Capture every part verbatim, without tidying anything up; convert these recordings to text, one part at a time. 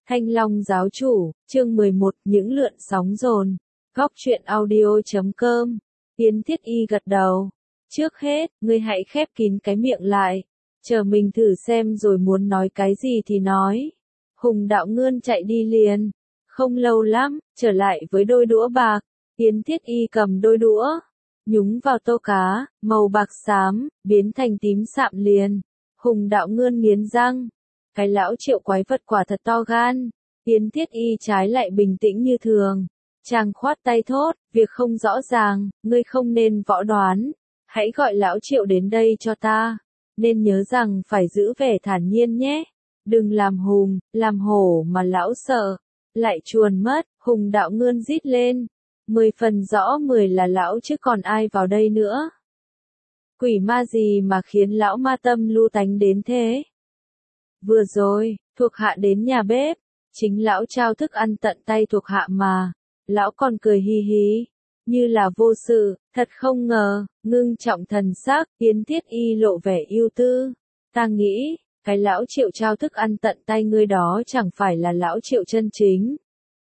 Thanh Long giáo chủ, chương mười một, những lượn sóng dồn. Góc truyện audio chấm com. Yến Thiết Y gật đầu. Trước hết, ngươi hãy khép kín cái miệng lại. Chờ mình thử xem rồi muốn nói cái gì thì nói. Hùng Đạo Ngươn chạy đi liền. Không lâu lắm, trở lại với đôi đũa bạc. Yến Thiết Y cầm đôi đũa, nhúng vào tô cá, màu bạc xám, biến thành tím sạm liền. Hùng Đạo Ngươn nghiến răng. Cái lão Triệu quái vật quả thật to gan. Yến Thiết Y trái lại bình tĩnh như thường. Chàng khoát tay thốt, việc không rõ ràng, ngươi không nên võ đoán. Hãy gọi lão Triệu đến đây cho ta. Nên nhớ rằng phải giữ vẻ thản nhiên nhé. Đừng làm hùng, làm hổ mà lão sợ. Lại chuồn mất, Hùng Đạo Ngươn rít lên. Mười phần rõ mười là lão chứ còn ai vào đây nữa. Quỷ ma gì mà khiến lão ma tâm lưu tánh đến thế? Vừa rồi, thuộc hạ đến nhà bếp, chính lão trao thức ăn tận tay thuộc hạ mà. Lão còn cười hì hì, như là vô sự, thật không ngờ, ngưng trọng thần sắc, Yến Thiết Y lộ vẻ ưu tư. Ta nghĩ, cái lão Triệu trao thức ăn tận tay ngươi đó chẳng phải là lão Triệu chân chính.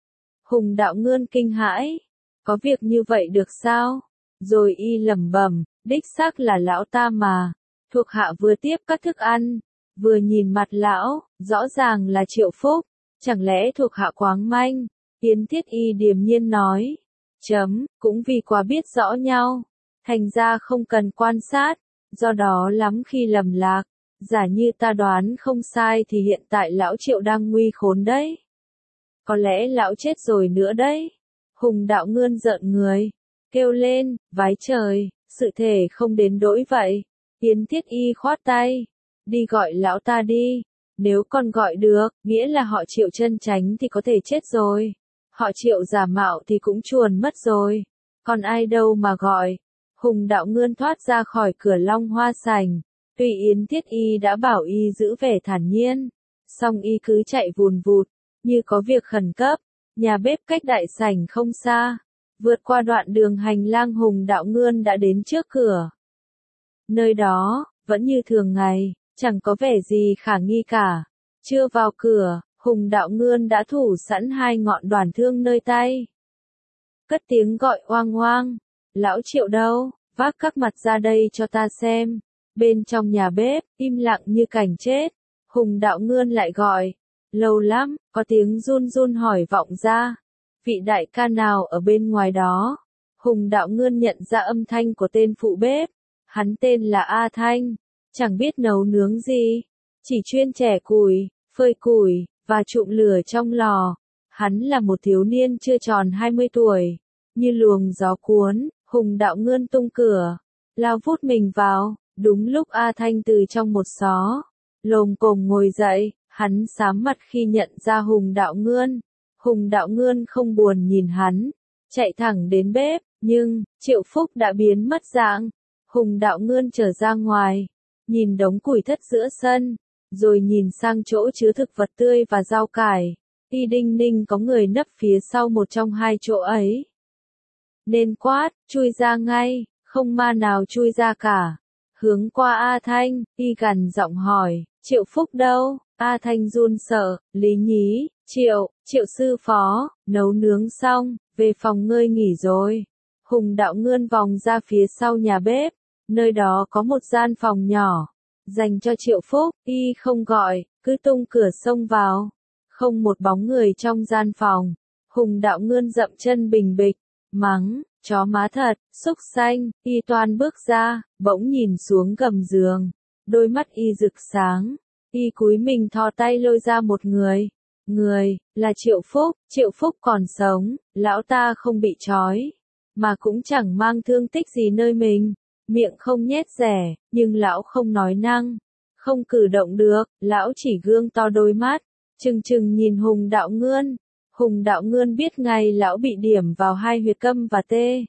Hùng Đạo Ngươn kinh hãi, có việc như vậy được sao? Rồi y lẩm bẩm, đích xác là lão ta mà. Thuộc hạ vừa tiếp các thức ăn, vừa nhìn mặt lão, rõ ràng là Triệu Phúc, chẳng lẽ thuộc hạ quáng manh? Yến Thiết Y điềm nhiên nói, chấm, cũng vì quá biết rõ nhau, thành ra không cần quan sát, do đó lắm khi lầm lạc, giả như ta đoán không sai thì hiện tại lão Triệu đang nguy khốn đấy. Có lẽ lão chết rồi nữa đấy. Hùng Đạo Ngươn rợn người, kêu lên, vái trời, sự thể không đến đỗi vậy. Yến Thiết Y khoát tay, đi gọi lão ta đi, nếu còn gọi được, nghĩa là họ Triệu chân chánh thì có thể chết rồi. Họ Triệu giả mạo thì cũng chuồn mất rồi. Còn ai đâu mà gọi. Hùng Đạo Ngươn thoát ra khỏi cửa Long Hoa Sảnh. Tuy Yến Thiết Y đã bảo y giữ vẻ thản nhiên, song y cứ chạy vùn vụt, như có việc khẩn cấp. Nhà bếp cách đại sảnh không xa. Vượt qua đoạn đường hành lang Hùng Đạo Ngươn đã đến trước cửa. Nơi đó, vẫn như thường ngày, chẳng có vẻ gì khả nghi cả. Chưa vào cửa, Hùng Đạo Ngươn đã thủ sẵn hai ngọn đoản thương nơi tay. Cất tiếng gọi oang oang. Lão Triệu đâu, vác các mặt ra đây cho ta xem. Bên trong nhà bếp, im lặng như cảnh chết. Hùng Đạo Ngươn lại gọi. Lâu lắm, có tiếng run run hỏi vọng ra. Vị đại ca nào ở bên ngoài đó? Hùng Đạo Ngươn nhận ra âm thanh của tên phụ bếp. Hắn tên là A Thanh. Chẳng biết nấu nướng gì. Chỉ chuyên chẻ củi, phơi củi, và trụm lửa trong lò. Hắn là một thiếu niên chưa tròn hai mươi tuổi. Như luồng gió cuốn, Hùng Đạo Ngươn tung cửa. Lao vút mình vào. Đúng lúc A Thanh từ trong một xó lồm cồm ngồi dậy. Hắn xám mặt khi nhận ra Hùng Đạo Ngươn. Hùng Đạo Ngươn không buồn nhìn hắn, chạy thẳng đến bếp, nhưng, Triệu Phúc đã biến mất dạng. Hùng Đạo Ngươn trở ra ngoài, nhìn đống củi thất giữa sân, rồi nhìn sang chỗ chứa thực vật tươi và rau cải. Y đinh ninh có người nấp phía sau một trong hai chỗ ấy. Nên quát, chui ra ngay, không ma nào chui ra cả. Hướng qua A Thanh, y gằn giọng hỏi, Triệu Phúc đâu? A Thanh run sợ, Lý nhí, Triệu, Triệu sư phó, nấu nướng xong, về phòng ngơi nghỉ rồi. Hùng Đạo Ngươn vòng ra phía sau nhà bếp, nơi đó có một gian phòng nhỏ, dành cho Triệu Phúc, y không gọi, cứ tung cửa xông vào. Không một bóng người trong gian phòng. Hùng Đạo Ngươn dậm chân bình bịch, mắng, chó má thật, xúc xanh, y toan bước ra, bỗng nhìn xuống gầm giường. Đôi mắt y rực sáng. Y cúi mình thò tay lôi ra một người. Người, là Triệu Phúc. Triệu Phúc còn sống, lão ta không bị trói, mà cũng chẳng mang thương tích gì nơi mình. Miệng không nhét rẻ, nhưng lão không nói năng, không cử động được, lão chỉ gương to đôi mắt, trừng trừng nhìn Hùng Đạo Ngươn. Hùng Đạo Ngươn biết ngay lão bị điểm vào hai huyệt câm và tê,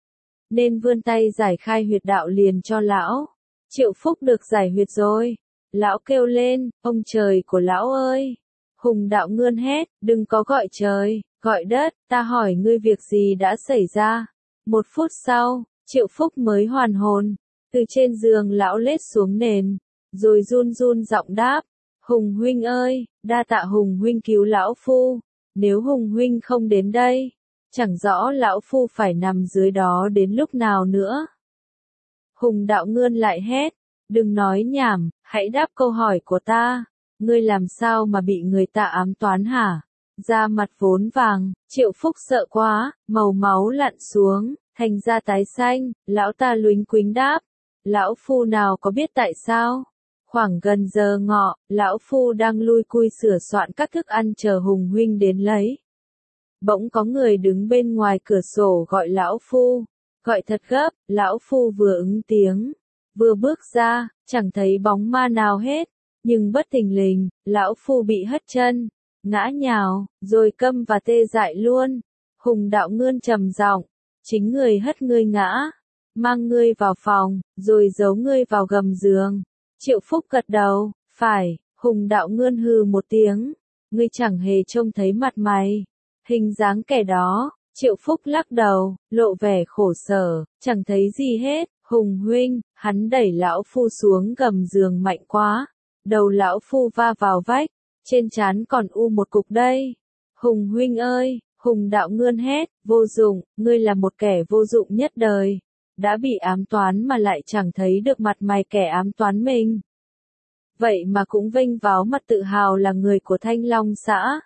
nên vươn tay giải khai huyệt đạo liền cho lão. Triệu Phúc được giải huyệt rồi. Lão kêu lên, ông trời của lão ơi! Hùng Đạo Ngươn hét, đừng có gọi trời, gọi đất, ta hỏi ngươi việc gì đã xảy ra. Một phút sau, Triệu Phúc mới hoàn hồn. Từ trên giường lão lết xuống nền, rồi run run giọng đáp, Hùng huynh ơi, đa tạ Hùng huynh cứu lão phu, nếu Hùng huynh không đến đây, chẳng rõ lão phu phải nằm dưới đó đến lúc nào nữa. Hùng đạo ngươn lại hét, đừng nói nhảm, hãy đáp câu hỏi của ta, ngươi làm sao mà bị người ta ám toán hả? Da mặt vốn vàng, Triệu Phúc sợ quá, màu máu lặn xuống, thành da tái xanh, lão ta luính quính đáp, lão phu nào có biết tại sao? Khoảng gần giờ ngọ, lão phu đang lui cui sửa soạn các thức ăn chờ Hùng huynh đến lấy. Bỗng có người đứng bên ngoài cửa sổ gọi lão phu, gọi thật gấp, lão phu vừa ứng tiếng, vừa bước ra, chẳng thấy bóng ma nào hết, nhưng bất thình lình, lão phu bị hất chân, ngã nhào, rồi câm và tê dại luôn. Hùng đạo ngươn trầm giọng, chính người hất ngươi ngã, mang ngươi vào phòng, rồi giấu ngươi vào gầm giường. Triệu Phúc gật đầu, phải. Hùng đạo ngươn hừ một tiếng, ngươi chẳng hề trông thấy mặt mày, hình dáng kẻ đó. Triệu Phúc lắc đầu, lộ vẻ khổ sở, chẳng thấy gì hết. Hùng huynh, hắn đẩy lão phu xuống gầm giường mạnh quá, đầu lão phu va vào vách, trên trán còn u một cục đây. Hùng huynh ơi, Hùng đạo ngươn hét, vô dụng, ngươi là một kẻ vô dụng nhất đời, đã bị ám toán mà lại chẳng thấy được mặt mày kẻ ám toán mình. Vậy mà cũng vênh váo mặt tự hào là người của Thanh Long xã.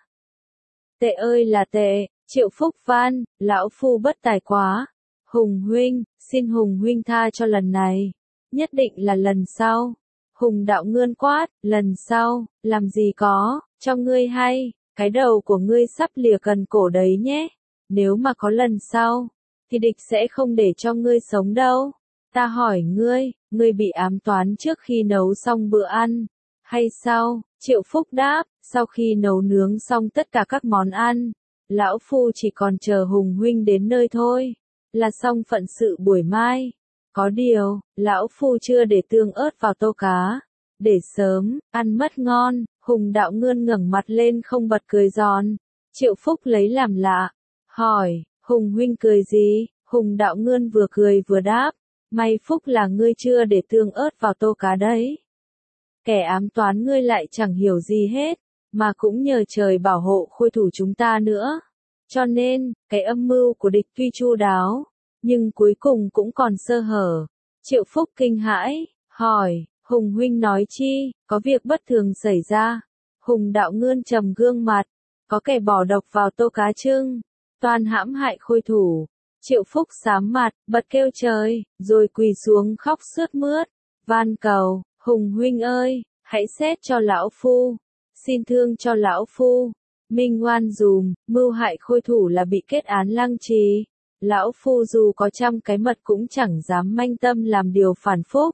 Tệ ơi là tệ. Triệu Phúc van, lão phu bất tài quá. Hùng huynh, xin Hùng huynh tha cho lần này. Nhất định là lần sau. Hùng đạo ngươn quát, lần sau, làm gì có, cho ngươi hay, cái đầu của ngươi sắp lìa cần cổ đấy nhé. Nếu mà có lần sau, thì địch sẽ không để cho ngươi sống đâu. Ta hỏi ngươi, ngươi bị ám toán trước khi nấu xong bữa ăn, hay sau? Triệu Phúc đáp, sau khi nấu nướng xong tất cả các món ăn. Lão phu chỉ còn chờ Hùng huynh đến nơi thôi, là xong phận sự buổi mai. Có điều, lão phu chưa để tương ớt vào tô cá, để sớm, ăn mất ngon. Hùng đạo ngươn ngẩng mặt lên không bật cười giòn. Triệu Phúc lấy làm lạ, hỏi, Hùng huynh cười gì? Hùng đạo ngươn vừa cười vừa đáp, may phúc là ngươi chưa để tương ớt vào tô cá đấy. Kẻ ám toán ngươi lại chẳng hiểu gì hết, mà cũng nhờ trời bảo hộ khôi thủ chúng ta nữa. Cho nên, cái âm mưu của địch tuy chu đáo, nhưng cuối cùng cũng còn sơ hở. Triệu Phúc kinh hãi, hỏi, Hùng huynh nói chi, có việc bất thường xảy ra. Hùng đạo ngươn trầm gương mặt, có kẻ bỏ độc vào tô cá trưng, toan hãm hại khôi thủ. Triệu Phúc xám mặt, bật kêu trời, rồi quỳ xuống khóc sướt mướt, van cầu, Hùng huynh ơi, hãy xét cho lão phu, xin thương cho lão phu. Minh oan dùm, mưu hại khôi thủ là bị kết án lăng trì. Lão phu dù có trăm cái mật cũng chẳng dám manh tâm làm điều phản phúc.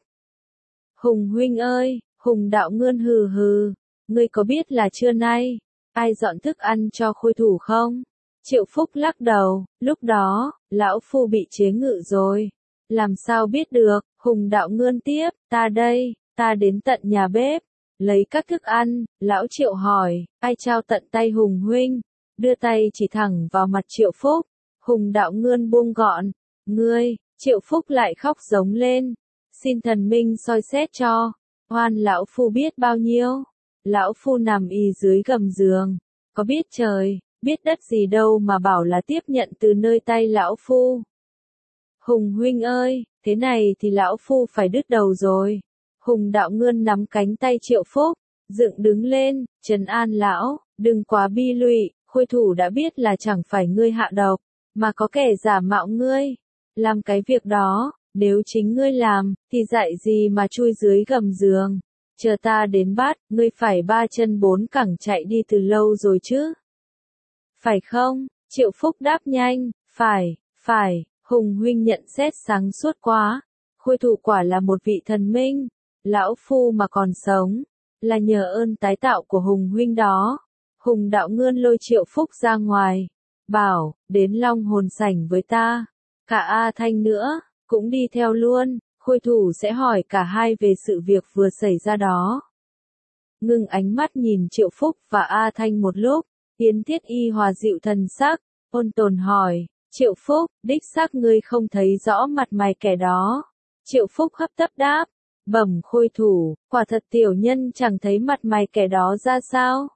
Hùng huynh ơi, Hùng đạo ngươn hừ hừ, ngươi có biết là trưa nay, ai dọn thức ăn cho khôi thủ không? Triệu Phúc lắc đầu, lúc đó, lão phu bị chế ngự rồi. Làm sao biết được? Hùng đạo ngươn tiếp, ta đây, ta đến tận nhà bếp, lấy các thức ăn. Lão Triệu hỏi, ai trao tận tay Hùng huynh? Đưa tay chỉ thẳng vào mặt Triệu Phúc. Hùng đạo ngươn buông gọn, ngươi. Triệu Phúc lại khóc giống lên, xin thần minh soi xét cho, oan lão phu biết bao nhiêu. Lão phu nằm y dưới gầm giường, có biết trời, biết đất gì đâu mà bảo là tiếp nhận từ nơi tay lão phu. Hùng huynh ơi, thế này thì lão phu phải đứt đầu rồi. Hùng đạo ngươn nắm cánh tay Triệu Phúc, dựng đứng lên, trấn an lão, đừng quá bi lụy, khôi thủ đã biết là chẳng phải ngươi hạ độc, mà có kẻ giả mạo ngươi. Làm cái việc đó, nếu chính ngươi làm, thì dạy gì mà chui dưới gầm giường. Chờ ta đến bắt, ngươi phải ba chân bốn cẳng chạy đi từ lâu rồi chứ. Phải không? Triệu Phúc đáp nhanh, phải, phải. Hùng huynh nhận xét sáng suốt quá. Khôi thủ quả là một vị thần minh. Lão phu mà còn sống, là nhờ ơn tái tạo của Hùng huynh đó. Hùng đạo ngươn lôi Triệu Phúc ra ngoài, bảo, đến Long Hồn Sảnh với ta. Cả A Thanh nữa, cũng đi theo luôn, khôi thủ sẽ hỏi cả hai về sự việc vừa xảy ra đó. Ngưng ánh mắt nhìn Triệu Phúc và A Thanh một lúc, Yến Thiết Y hòa dịu thần sắc, ôn tồn hỏi, Triệu Phúc, đích xác ngươi không thấy rõ mặt mày kẻ đó. Triệu Phúc hấp tấp đáp, Bẩm khôi thủ, quả thật tiểu nhân chẳng thấy mặt mày kẻ đó ra sao.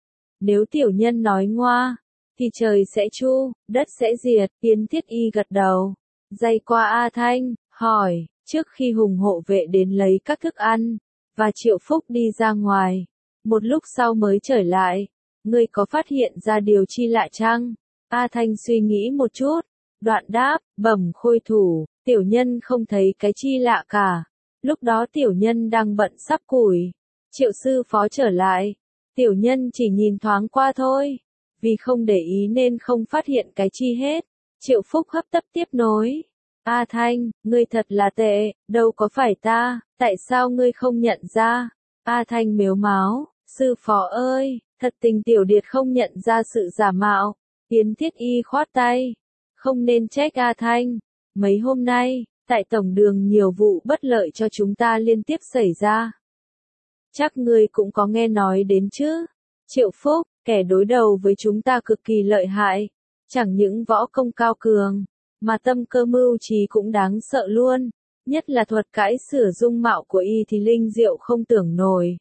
Nếu tiểu nhân nói ngoa, thì trời sẽ chu, đất sẽ diệt. Yến Thiết Y gật đầu, dây qua A Thanh, hỏi, trước khi Hùng hộ vệ đến lấy các thức ăn, và Triệu Phúc đi ra ngoài, một lúc sau mới trở lại, ngươi có phát hiện ra điều chi lạ chăng? A Thanh suy nghĩ một chút, đoạn đáp, bẩm khôi thủ, tiểu nhân không thấy cái chi lạ cả. Lúc đó tiểu nhân đang bận sắp củi, Triệu sư phó trở lại, tiểu nhân chỉ nhìn thoáng qua thôi, vì không để ý nên không phát hiện cái chi hết. Triệu Phúc hấp tấp tiếp nối, A Thanh, ngươi thật là tệ, đâu có phải ta, tại sao ngươi không nhận ra? A Thanh mếu máo, sư phó ơi, thật tình tiểu điệt không nhận ra sự giả mạo. Yến Thiết Y khoát tay, không nên trách A Thanh, mấy hôm nay, tại tổng đường nhiều vụ bất lợi cho chúng ta liên tiếp xảy ra. Chắc ngươi cũng có nghe nói đến chứ? Triệu Phúc, kẻ đối đầu với chúng ta cực kỳ lợi hại, chẳng những võ công cao cường, mà tâm cơ mưu trí cũng đáng sợ luôn, nhất là thuật cải sửa dung mạo của y thì linh diệu không tưởng nổi.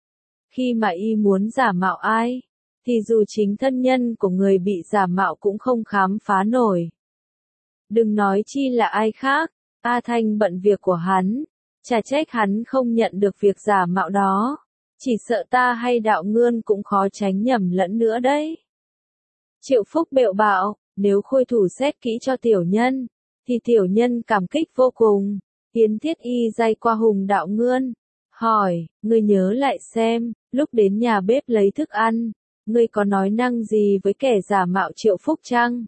Khi mà y muốn giả mạo ai, thì dù chính thân nhân của người bị giả mạo cũng không khám phá nổi. Đừng nói chi là ai khác, A Thanh bận việc của hắn, chả trách hắn không nhận được việc giả mạo đó. Chỉ sợ ta hay đạo ngươn cũng khó tránh nhầm lẫn nữa đấy. Triệu Phúc bệu bạo, nếu khôi thủ xét kỹ cho tiểu nhân, thì tiểu nhân cảm kích vô cùng. Yến Thiết Y day qua Hùng đạo ngươn, hỏi, ngươi nhớ lại xem, lúc đến nhà bếp lấy thức ăn, ngươi có nói năng gì với kẻ giả mạo Triệu Phúc chăng?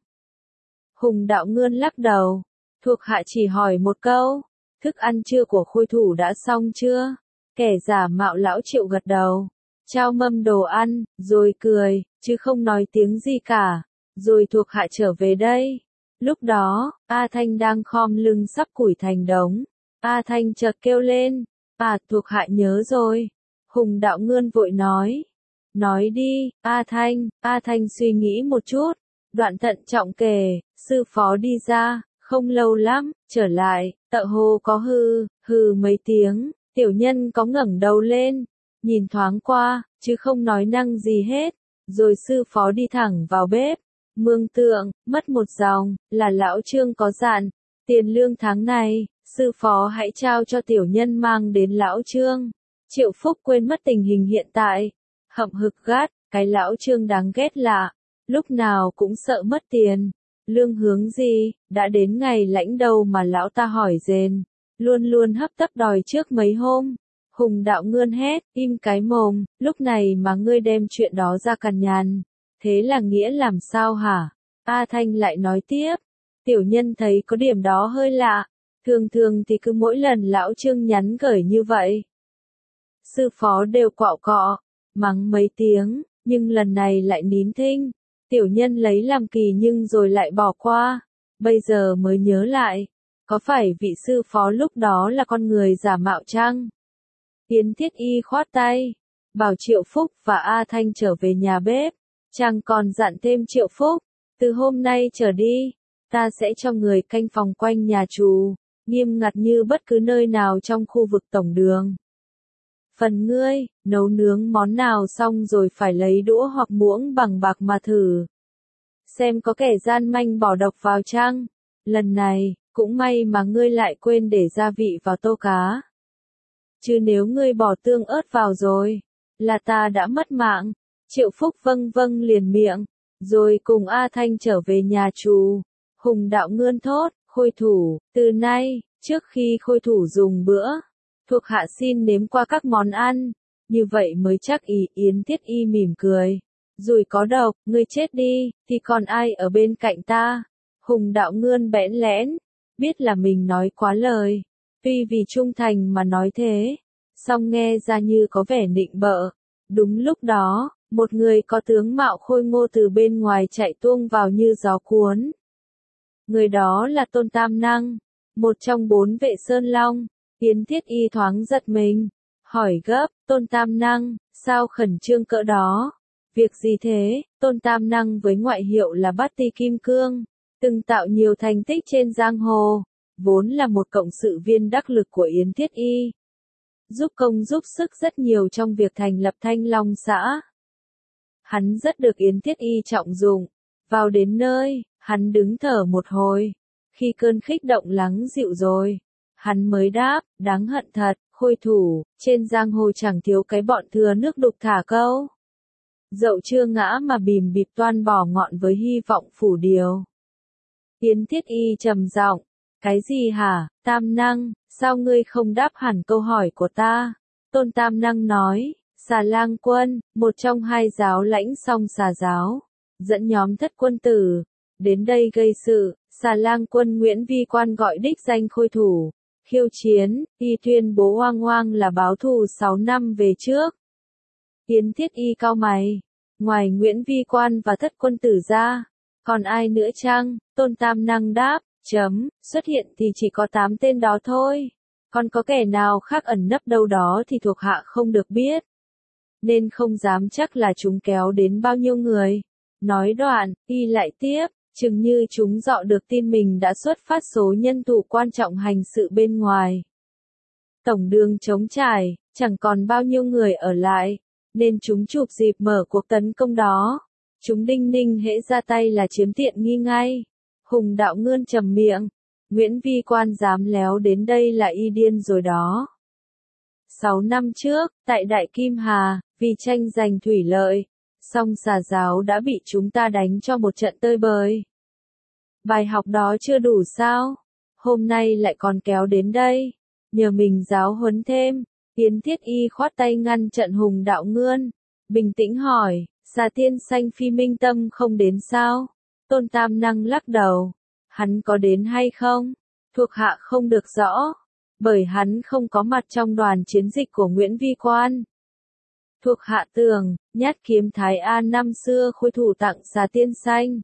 Hùng đạo ngươn lắc đầu, thuộc hạ chỉ hỏi một câu, thức ăn trưa của khôi thủ đã xong chưa? Kẻ giả mạo lão Triệu gật đầu, trao mâm đồ ăn, rồi cười, chứ không nói tiếng gì cả, rồi thuộc hạ trở về đây. Lúc đó, A Thanh đang khom lưng sắp củi thành đống. A Thanh chợt kêu lên, à thuộc hạ nhớ rồi. Hùng đạo ngươn vội nói, nói đi, A Thanh. A Thanh suy nghĩ một chút, đoạn thận trọng kể, sư phó đi ra, không lâu lắm, trở lại, tợ hồ có hư, hừ mấy tiếng. Tiểu nhân có ngẩng đầu lên, nhìn thoáng qua, chứ không nói năng gì hết, rồi sư phó đi thẳng vào bếp. Mương tượng, mất một dòng, là lão Trương có dặn, tiền lương tháng này, sư phó hãy trao cho tiểu nhân mang đến lão Trương. Triệu Phúc quên mất tình hình hiện tại, hậm hực gắt, cái lão Trương đáng ghét lạ, lúc nào cũng sợ mất tiền. Lương hướng gì, đã đến ngày lãnh đầu mà lão ta hỏi rền. Luôn luôn hấp tấp đòi trước mấy hôm. Hùng đạo ngươn hét, im cái mồm, lúc này mà ngươi đem chuyện đó ra cằn nhằn. Thế là nghĩa làm sao hả? A Thanh lại nói tiếp, tiểu nhân thấy có điểm đó hơi lạ, thường thường thì cứ mỗi lần lão Trương nhắn gửi như vậy. Sư phó đều quạo cọ, mắng mấy tiếng, nhưng lần này lại nín thinh. Tiểu nhân lấy làm kỳ nhưng rồi lại bỏ qua, bây giờ mới nhớ lại. Có phải vị sư phó lúc đó là con người giả mạo chăng? Yến Thiết Y khoát tay, bảo Triệu Phúc và A Thanh trở về nhà bếp. Chàng còn dặn thêm Triệu Phúc, từ hôm nay trở đi, ta sẽ cho người canh phòng quanh nhà trù, nghiêm ngặt như bất cứ nơi nào trong khu vực tổng đường. Phần ngươi, nấu nướng món nào xong rồi phải lấy đũa hoặc muỗng bằng bạc mà thử. Xem có kẻ gian manh bỏ độc vào chăng? Lần này, cũng may mà ngươi lại quên để gia vị vào tô cá. Chứ nếu ngươi bỏ tương ớt vào rồi, là ta đã mất mạng. Triệu Phúc vâng vâng liền miệng, rồi cùng A Thanh trở về nhà trù. Hùng đạo ngươn thốt, khôi thủ, từ nay, trước khi khôi thủ dùng bữa, thuộc hạ xin nếm qua các món ăn, như vậy mới chắc ý. Yến Thiết Y mỉm cười, rủi có độc, ngươi chết đi, thì còn ai ở bên cạnh ta? Hùng đạo ngươn bẽn lẽn, biết là mình nói quá lời, tuy vì trung thành mà nói thế, song nghe ra như có vẻ nịnh bợ. Đúng lúc đó, một người có tướng mạo khôi ngô từ bên ngoài chạy tuông vào như gió cuốn. Người đó là Tôn Tam Năng, một trong bốn vệ Sơn Long. Yến Thiết Y thoáng giật mình, hỏi gấp, Tôn Tam Năng, sao khẩn trương cỡ đó? Việc gì thế? Tôn Tam Năng với ngoại hiệu là Bát Ti Kim Cương, từng tạo nhiều thành tích trên giang hồ, vốn là một cộng sự viên đắc lực của Yến Thiết Y. giúp công giúp sức rất nhiều trong việc thành lập Thanh Long xã. Hắn rất được Yến Thiết Y trọng dụng. Vào đến nơi, hắn đứng thở một hồi. Khi cơn kích động lắng dịu rồi, hắn mới đáp, đáng hận thật, Khôi thủ, trên giang hồ chẳng thiếu cái bọn thừa nước đục thả câu. Dậu chưa ngã mà bìm bịp toan bỏ ngọn với hy vọng phủ điều. Yến Thiết Y trầm giọng, cái gì hả, Tam Năng, sao ngươi không đáp hẳn câu hỏi của ta? Tôn Tam Năng nói, Xà Lang Quân, một trong hai giáo lãnh song Xà giáo, dẫn nhóm thất quân tử, đến đây gây sự. Xà Lang Quân Nguyễn Vi Quan gọi đích danh Khôi thủ, khiêu chiến, y tuyên bố oang oang là báo thù sáu năm về trước. Yến Thiết Y cau mày, ngoài Nguyễn Vi Quan và thất quân tử ra, còn ai nữa chăng? Tôn Tam Năng đáp, chấm, xuất hiện thì chỉ có tám tên đó thôi. Còn có kẻ nào khác ẩn nấp đâu đó thì thuộc hạ không được biết. Nên không dám chắc là chúng kéo đến bao nhiêu người. Nói đoạn, y lại tiếp, chừng như chúng dọ được tin mình đã xuất phát số nhân thủ quan trọng hành sự bên ngoài. Tổng đường trống trải, chẳng còn bao nhiêu người ở lại, nên chúng chụp dịp mở cuộc tấn công đó. Chúng đinh ninh hễ ra tay là chiếm tiện nghi ngay. Hùng Đạo Ngươn trầm miệng, Nguyễn Vi Quan dám léo đến đây là y điên rồi đó. Sáu năm trước, tại Đại Kim Hà, vì tranh giành thủy lợi, song Xà giáo đã bị chúng ta đánh cho một trận tơi bời. Bài học đó chưa đủ sao? Hôm nay lại còn kéo đến đây, nhờ mình giáo huấn thêm. Yến Thiết Y khoát tay ngăn trận Hùng Đạo Ngươn, bình tĩnh hỏi, Xà tiên sanh Phi Minh Tâm không đến sao? Tôn Tam Năng lắc đầu, hắn có đến hay không? Thuộc hạ không được rõ, bởi hắn không có mặt trong đoàn chiến dịch của Nguyễn Vi Quan. Thuộc hạ tưởng, nhát kiếm Thái An năm xưa Khôi thủ tặng Xà tiên sanh,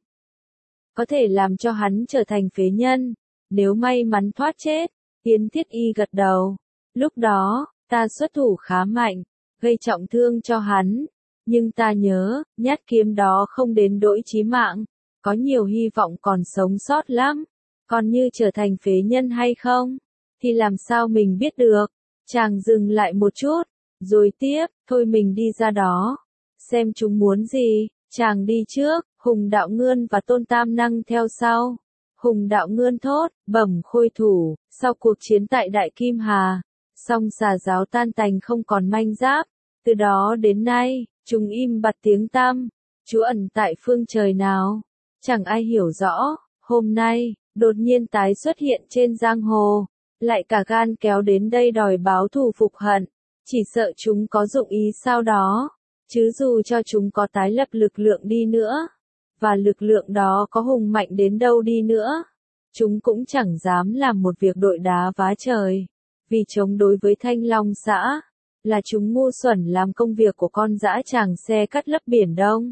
có thể làm cho hắn trở thành phế nhân, nếu may mắn thoát chết. Yến Thiết Y gật đầu, lúc đó, ta xuất thủ khá mạnh, gây trọng thương cho hắn, nhưng ta nhớ, nhát kiếm đó không đến đỗi chí mạng, có nhiều hy vọng còn sống sót lắm, còn như trở thành phế nhân hay không, thì làm sao mình biết được. Chàng dừng lại một chút, rồi tiếp, thôi mình đi ra đó, xem chúng muốn gì. Chàng đi trước, Hùng Đạo Ngươn và Tôn Tam Năng theo sau. Hùng Đạo Ngươn thốt, bẩm Khôi thủ, sau cuộc chiến tại Đại Kim Hà, song Xà giáo tan tành không còn manh giáp, từ đó đến nay, chúng im bặt tiếng tăm, trú ẩn tại phương trời nào, chẳng ai hiểu rõ. Hôm nay, đột nhiên tái xuất hiện trên giang hồ, lại cả gan kéo đến đây đòi báo thù phục hận, chỉ sợ chúng có dụng ý sao đó, chứ dù cho chúng có tái lập lực lượng đi nữa, và lực lượng đó có hùng mạnh đến đâu đi nữa, chúng cũng chẳng dám làm một việc đội đá vá trời, vì chống đối với Thanh Long xã, là chúng ngu xuẩn làm công việc của con dã tràng xe cắt lấp biển Đông.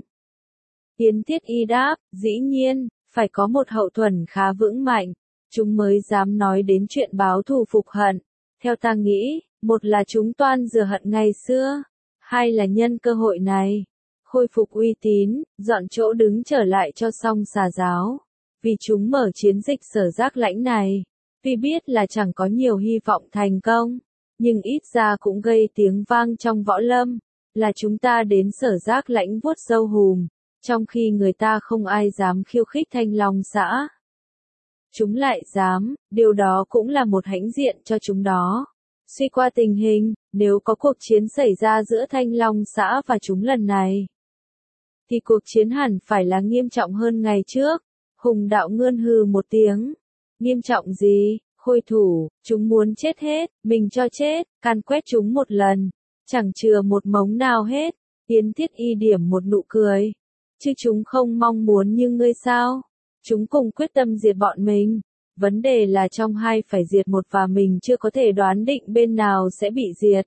Yến Thiết Y đáp, dĩ nhiên, phải có một hậu thuẫn khá vững mạnh, chúng mới dám nói đến chuyện báo thù phục hận. Theo ta nghĩ, một là chúng toan rửa hận ngày xưa, hai là nhân cơ hội này, khôi phục uy tín, dọn chỗ đứng trở lại cho song Xà giáo. Vì chúng mở chiến dịch Sở Giác Lãnh này, tuy biết là chẳng có nhiều hy vọng thành công, nhưng ít ra cũng gây tiếng vang trong võ lâm, là chúng ta đến Sở Giác Lãnh vuốt râu hùm, trong khi người ta không ai dám khiêu khích Thanh Long xã. Chúng lại dám, điều đó cũng là một hãnh diện cho chúng đó. Suy qua tình hình, nếu có cuộc chiến xảy ra giữa Thanh Long xã và chúng lần này, thì cuộc chiến hẳn phải là nghiêm trọng hơn ngày trước. Hùng Đạo Ngươn hừ một tiếng. Nghiêm trọng gì? Khôi thủ, chúng muốn chết hết, mình cho chết, can quét chúng một lần, chẳng chừa một mống nào hết. Yến Thiết Y điểm một nụ cười. Chứ chúng không mong muốn như ngươi sao? Chúng cùng quyết tâm diệt bọn mình. Vấn đề là trong hai phải diệt một và mình chưa có thể đoán định bên nào sẽ bị diệt.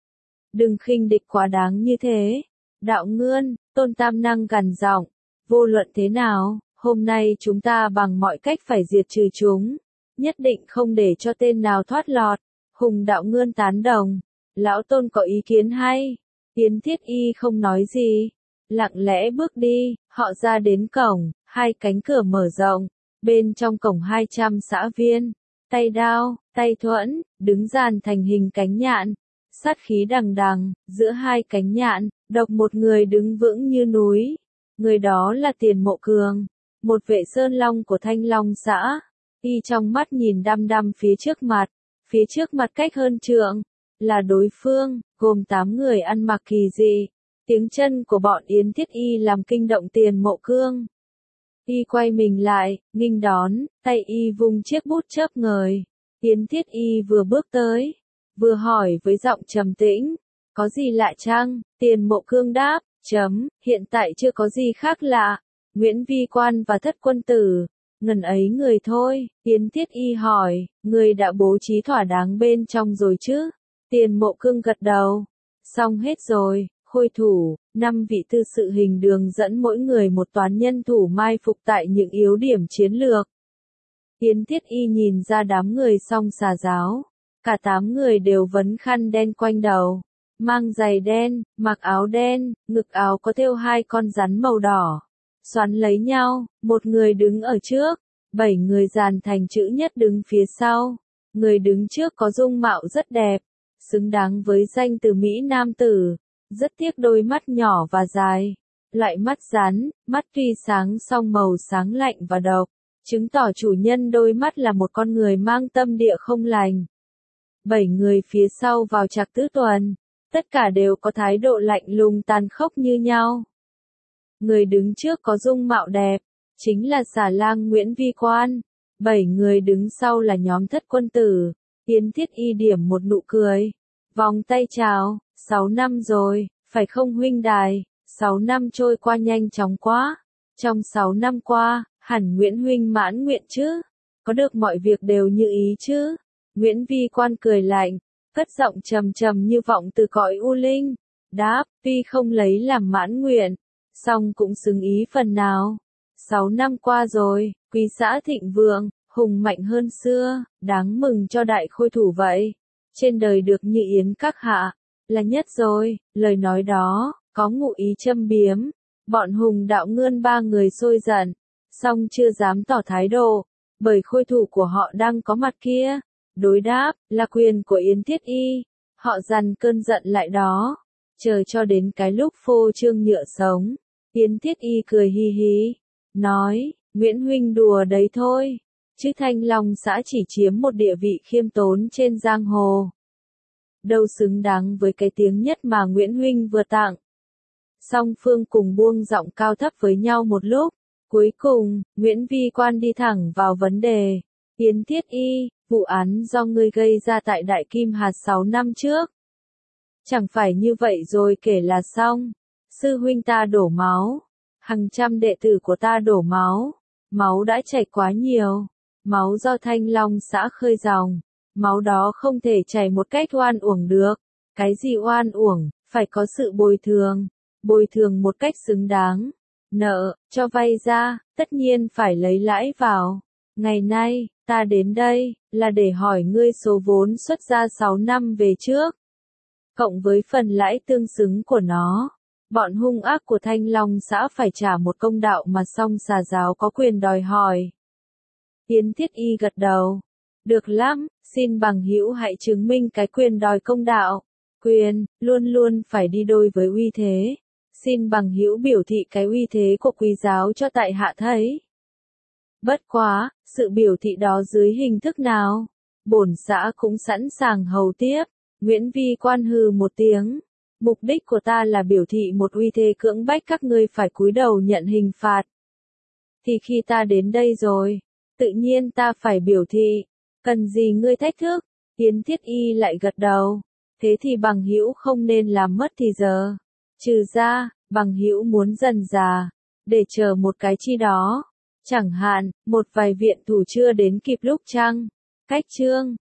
Đừng khinh địch quá đáng như thế. Đạo Ngươn, Tôn Tam Năng gằn giọng, vô luận thế nào, hôm nay chúng ta bằng mọi cách phải diệt trừ chúng, nhất định không để cho tên nào thoát lọt. Hùng Đạo Ngươn tán đồng, lão Tôn có ý kiến hay. Yến Thiết Y không nói gì, lặng lẽ bước đi. Họ ra đến cổng, hai cánh cửa mở rộng, bên trong cổng hai trăm xã viên, tay đao, tay thuẫn, đứng dàn thành hình cánh nhạn, sát khí đằng đằng, giữa hai cánh nhạn, độc một người đứng vững như núi. Người đó là Tiền Mộ Cường, một vệ sơn long của Thanh Long xã. Y trong mắt nhìn đăm đăm phía trước mặt, phía trước mặt cách hơn trượng, là đối phương, gồm tám người ăn mặc kỳ dị. Tiếng chân của bọn Yến Thiết Y làm kinh động Tiền Mộ Cương. Y quay mình lại, nghênh đón, tay Y vung chiếc bút chớp ngời. Yến Thiết Y vừa bước tới, vừa hỏi với giọng trầm tĩnh, có gì lạ chăng? Tiền Mộ Cương đáp, chấm, hiện tại chưa có gì khác lạ. Nguyễn Vi Quan và Thất Quân Tử, ngần ấy người thôi. Yến Thiết Y hỏi, người đã bố trí thỏa đáng bên trong rồi chứ? Tiền Mộ Cương gật đầu, xong hết rồi. Khôi thủ, năm vị tư sự hình đường dẫn mỗi người một toán nhân thủ mai phục tại những yếu điểm chiến lược. Yến Thiết Y nhìn ra đám người song xà giáo, cả tám người đều vấn khăn đen quanh đầu, mang giày đen, mặc áo đen, ngực áo có thêu hai con rắn màu đỏ, xoắn lấy nhau, một người đứng ở trước, bảy người dàn thành chữ nhất đứng phía sau. Người đứng trước có dung mạo rất đẹp, xứng đáng với danh từ Mỹ Nam Tử. Rất tiếc đôi mắt nhỏ và dài, loại mắt rắn, mắt tuy sáng song màu sáng lạnh và độc, chứng tỏ chủ nhân đôi mắt là một con người mang tâm địa không lành. Bảy người phía sau vào Trạc Tứ Tuần, tất cả đều có thái độ lạnh lùng tàn khốc như nhau. Người đứng trước có dung mạo đẹp, chính là Xà Lang Nguyễn Vi Quan. Bảy người đứng sau là nhóm Thất Quân Tử. Yến Thiết Y điểm một nụ cười, vòng tay chào. Sáu năm rồi, phải không huynh đài? Sáu năm trôi qua nhanh chóng quá. Trong sáu năm qua, hẳn Nguyễn huynh mãn nguyện chứ? Có được mọi việc đều như ý chứ? Nguyễn Vi Quan cười lạnh, cất giọng trầm trầm như vọng từ cõi u linh. Đáp, tuy không lấy làm mãn nguyện, song cũng xứng ý phần nào. Sáu năm qua rồi, quý xã thịnh vượng, hùng mạnh hơn xưa, đáng mừng cho đại khôi thủ vậy. Trên đời được như Yến các hạ, là nhất rồi. Lời nói đó, có ngụ ý châm biếm. Bọn Hùng Đạo Ngươn ba người sôi giận, song chưa dám tỏ thái độ, bởi khôi thủ của họ đang có mặt kia. Đối đáp, là quyền của Yến Thiết Y. Họ dằn cơn giận lại đó, chờ cho đến cái lúc phô trương nhựa sống. Yến Thiết Y cười hi hí, nói, Nguyễn huynh đùa đấy thôi, chứ Thanh Long xã chỉ chiếm một địa vị khiêm tốn trên giang hồ, đâu xứng đáng với cái tiếng nhất mà Nguyễn huynh vừa tặng. Song phương cùng buông giọng cao thấp với nhau một lúc, cuối cùng, Nguyễn Vi Quan đi thẳng vào vấn đề. Yến Thiết Y, vụ án do ngươi gây ra tại Đại Kim Hạt sáu năm trước. Chẳng phải như vậy rồi kể là xong. Sư huynh ta đổ máu, hàng trăm đệ tử của ta đổ máu, máu đã chảy quá nhiều, máu do Thanh Long xã khơi dòng, máu đó không thể chảy một cách oan uổng được. Cái gì oan uổng, phải có sự bồi thường, bồi thường một cách xứng đáng. Nợ, cho vay ra, tất nhiên phải lấy lãi vào. Ngày nay, ta đến đây, là để hỏi ngươi số vốn xuất ra sáu năm về trước, cộng với phần lãi tương xứng của nó. Bọn hung ác của Thanh Long xã phải trả một công đạo mà song xà giáo có quyền đòi hỏi. Yến Thiết Y gật đầu. Được lắm, xin bằng hữu hãy chứng minh cái quyền đòi công đạo. Quyền, luôn luôn phải đi đôi với uy thế. Xin bằng hữu biểu thị cái uy thế của quý giáo cho tại hạ thấy. Bất quá, sự biểu thị đó dưới hình thức nào? Bổn xã cũng sẵn sàng hầu tiếp. Nguyễn Vi Quan hừ một tiếng. Mục đích của ta là biểu thị một uy thế cưỡng bách các ngươi phải cúi đầu nhận hình phạt. Thì khi ta đến đây rồi, tự nhiên ta phải biểu thị. Cần gì ngươi thách thức? Yến Thiết Y lại gật đầu. Thế thì bằng hữu không nên làm mất thì giờ. Trừ ra, bằng hữu muốn dần già, để chờ một cái chi đó. Chẳng hạn, một vài viện thủ chưa đến kịp lúc chăng? Cách chương